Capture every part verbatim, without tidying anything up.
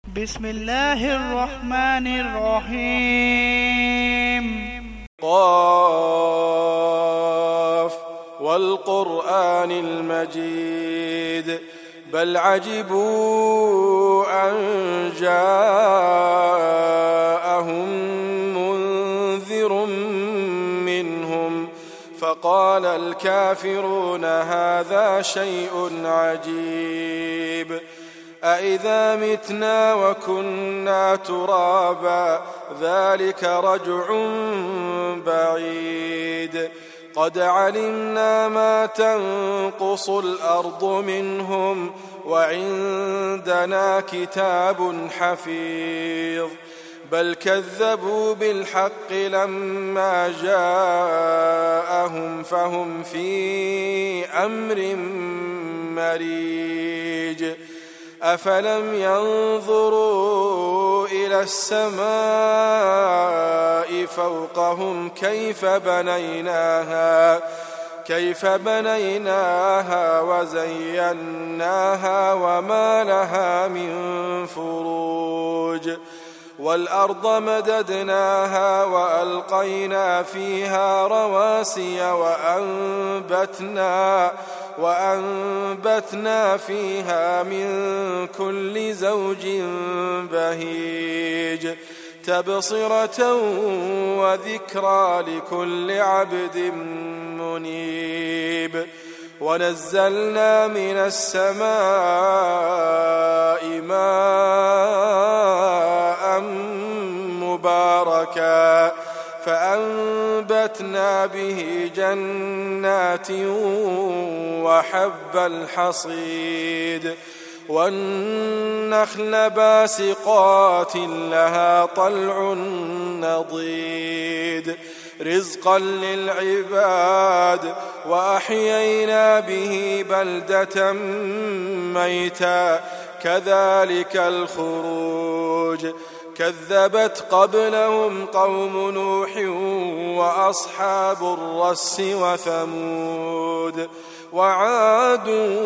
بسم الله الرحمن الرحيم. قاف والقرآن المجيد بل عجبوا أن جاءهم منذر منهم فقال الكافرون هذا شيء عجيب أإذا متنا وكنا ترابا ذلك رجع بعيد قد علمنا ما تنقص الأرض منهم وعندنا كتاب حفيظ بل كذبوا بالحق لما جاءهم فهم في أمر مريج أفلم ينظروا إلى السماء فوقهم كيف بنيناها كيف بنيناها وزيناها وما لها من فروج والأرض مددناها وألقينا فيها رواسي وأنبتنا وأنبتنا فيها من كل زوج بهيج تبصرة وذكرى لكل عبد منيب ونزلنا من السماء ماء مباركا فأنبتنا به جنات وحب الحصيد والنخل باسقات لها طلع نضيد رزقا للعباد وأحيينا به بلدة ميتا كذلك الخروج كذبت قبلهم قوم نوح وأصحاب الرس وثمود وعاد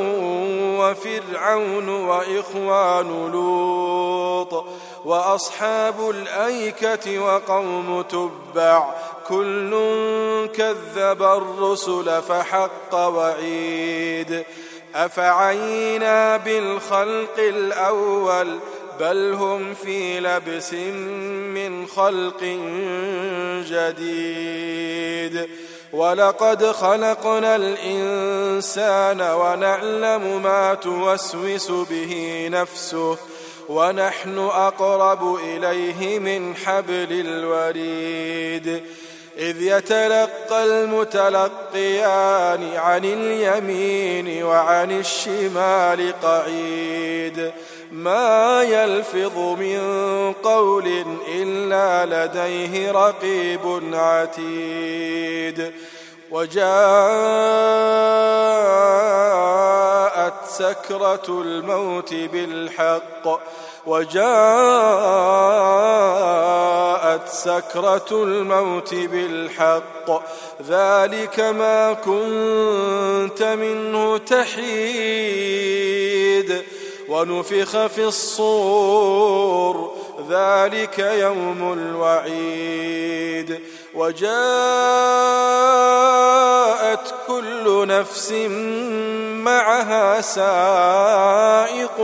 وفرعون وإخوان لوط وأصحاب الأيكة وقوم تبع كل كذب الرسل فحق وعيد أفعينا بالخلق الأول بل هم في لبس من خلق جديد ولقد خلقنا الإنسان ونعلم ما توسوس به نفسه ونحن أقرب إليه من حبل الوريد إذ يتلقى المتلقيان عن اليمين وعن الشمال قعيد ما يلفظ من قول إلا لديه رقيب عتيد وجاءت سكرة الموت بالحق وجاءت سكرة الموت بالحق ذلك ما كنت منه تحيد ونفخ في الصور ذلك يوم الوعيد وجاءت كل نفس معها سائق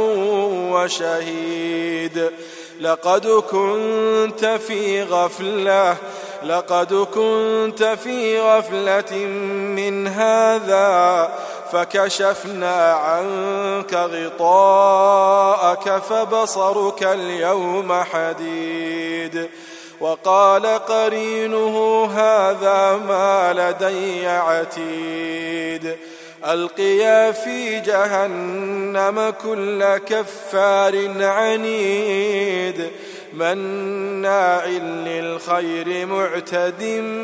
وشهيد لقد كنت في غفلة لقد كنت في غفلة من هذا فكشفنا عنك غطاءك فبصرك اليوم حديد وقال قرينه هذا ما لدي عتيد ألقيا في جهنم كل كفار عنيد مناع للخير معتد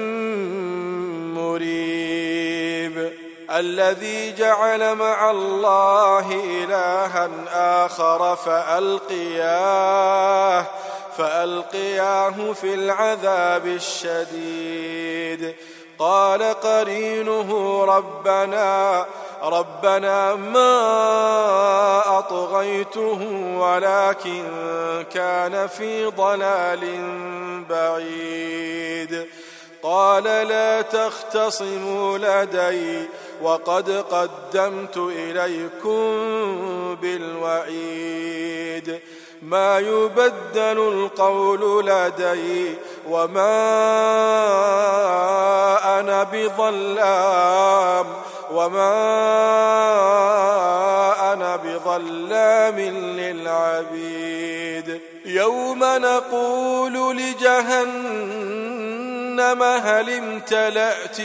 مريب الذي جعل مع الله إلها آخر فألقياه فألقياه في العذاب الشديد قال قرينه ربنا ربنا ما أطغيته ولكن كان في ضلال بعيد قال لا تختصموا لدي وقد قدمت إليكم بالوعيد ما يبدل القول لدي وما أنا بظلام وما أنا بظلام للعبيد يوم نقول لجهنم هل امتلأت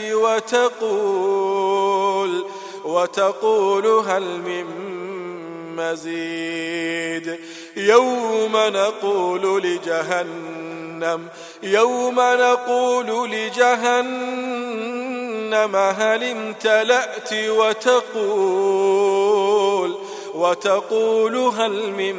وتقول وتقول هل من مزيد يوم نقول لجهنم يوم نقول لجهنم هل امتلأت وتقول وتقول هل من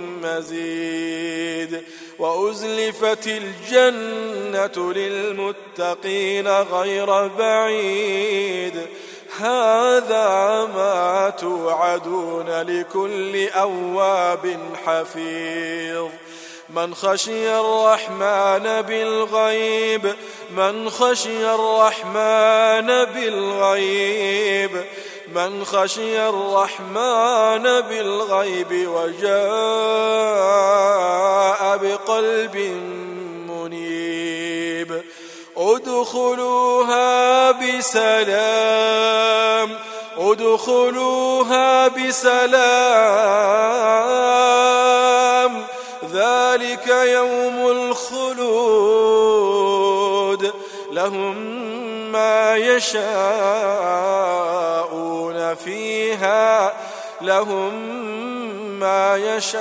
مزيد وأزلفت الجنة للمتقين غير بعيد هذا ما توعدون لكل أواب حفيظ من خشي الرحمن بالغيب من خشي الرحمن بالغيب من خشي الرحمن بالغيب وجاء بقلب منيب ادخلوها بسلام ادخلوها بسلام ذلك يوم الخلود لهم ما يشاءون فيها لهم ما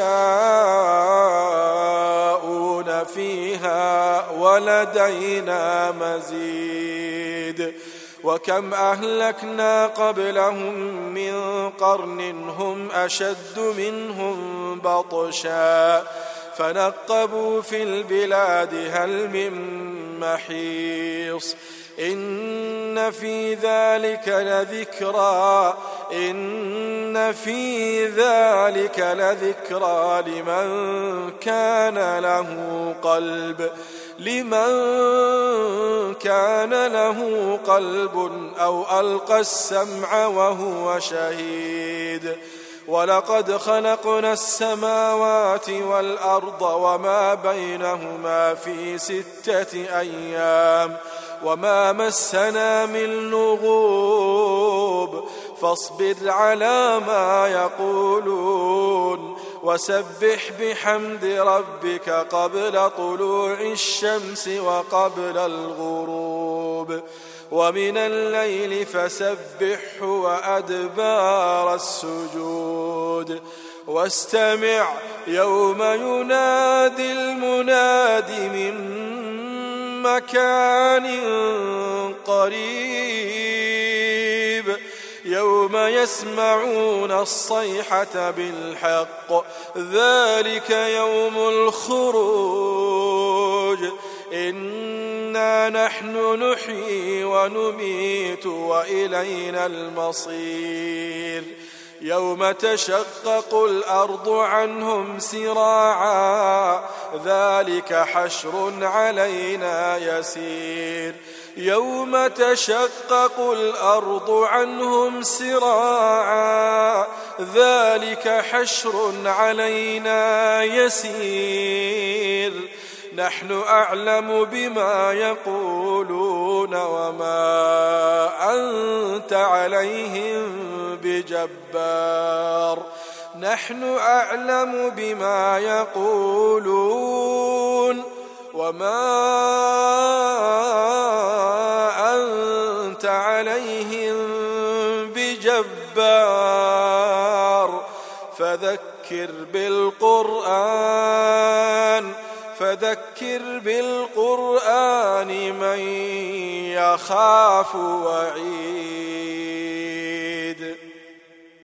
يشاءون فيها ولدينا مزيد وكم أهلكنا قبلهم من قرن هم أشد منهم بطشا فنقبوا في البلاد هل من محيص إن في ذلك لذكرى إن في ذلك لذكرى لمن كان له قلب لمن كان له قلب أو ألقى السمع وهو شهيد ولقد خلقنا السماوات والأرض وما بينهما في ستة أيام وما مسنا من لغوب فاصبر على ما يقولون وسبح بحمد ربك قبل طلوع الشمس وقبل الغروب ومن الليل فسبحه وأدبار السجود واستمع يوم ينادي المناد من مكان قريب يوم يسمعون الصيحة بالحق ذلك يوم الخروج إنا نحن نحيي ونميت وإلينا المصير يوم تشقق الأرض عنهم سراعا ذلك حشر علينا يسير يوم تشقق الأرض عنهم سراعا ذلك حشر علينا يسير نحن أعلم بما يقولون وما أنت عليهم بجبار نحن أعلم بما يقولون وما أنت عليهم بجبار فذكر بالقرآن فذكر بالقرآن من يخاف وعيد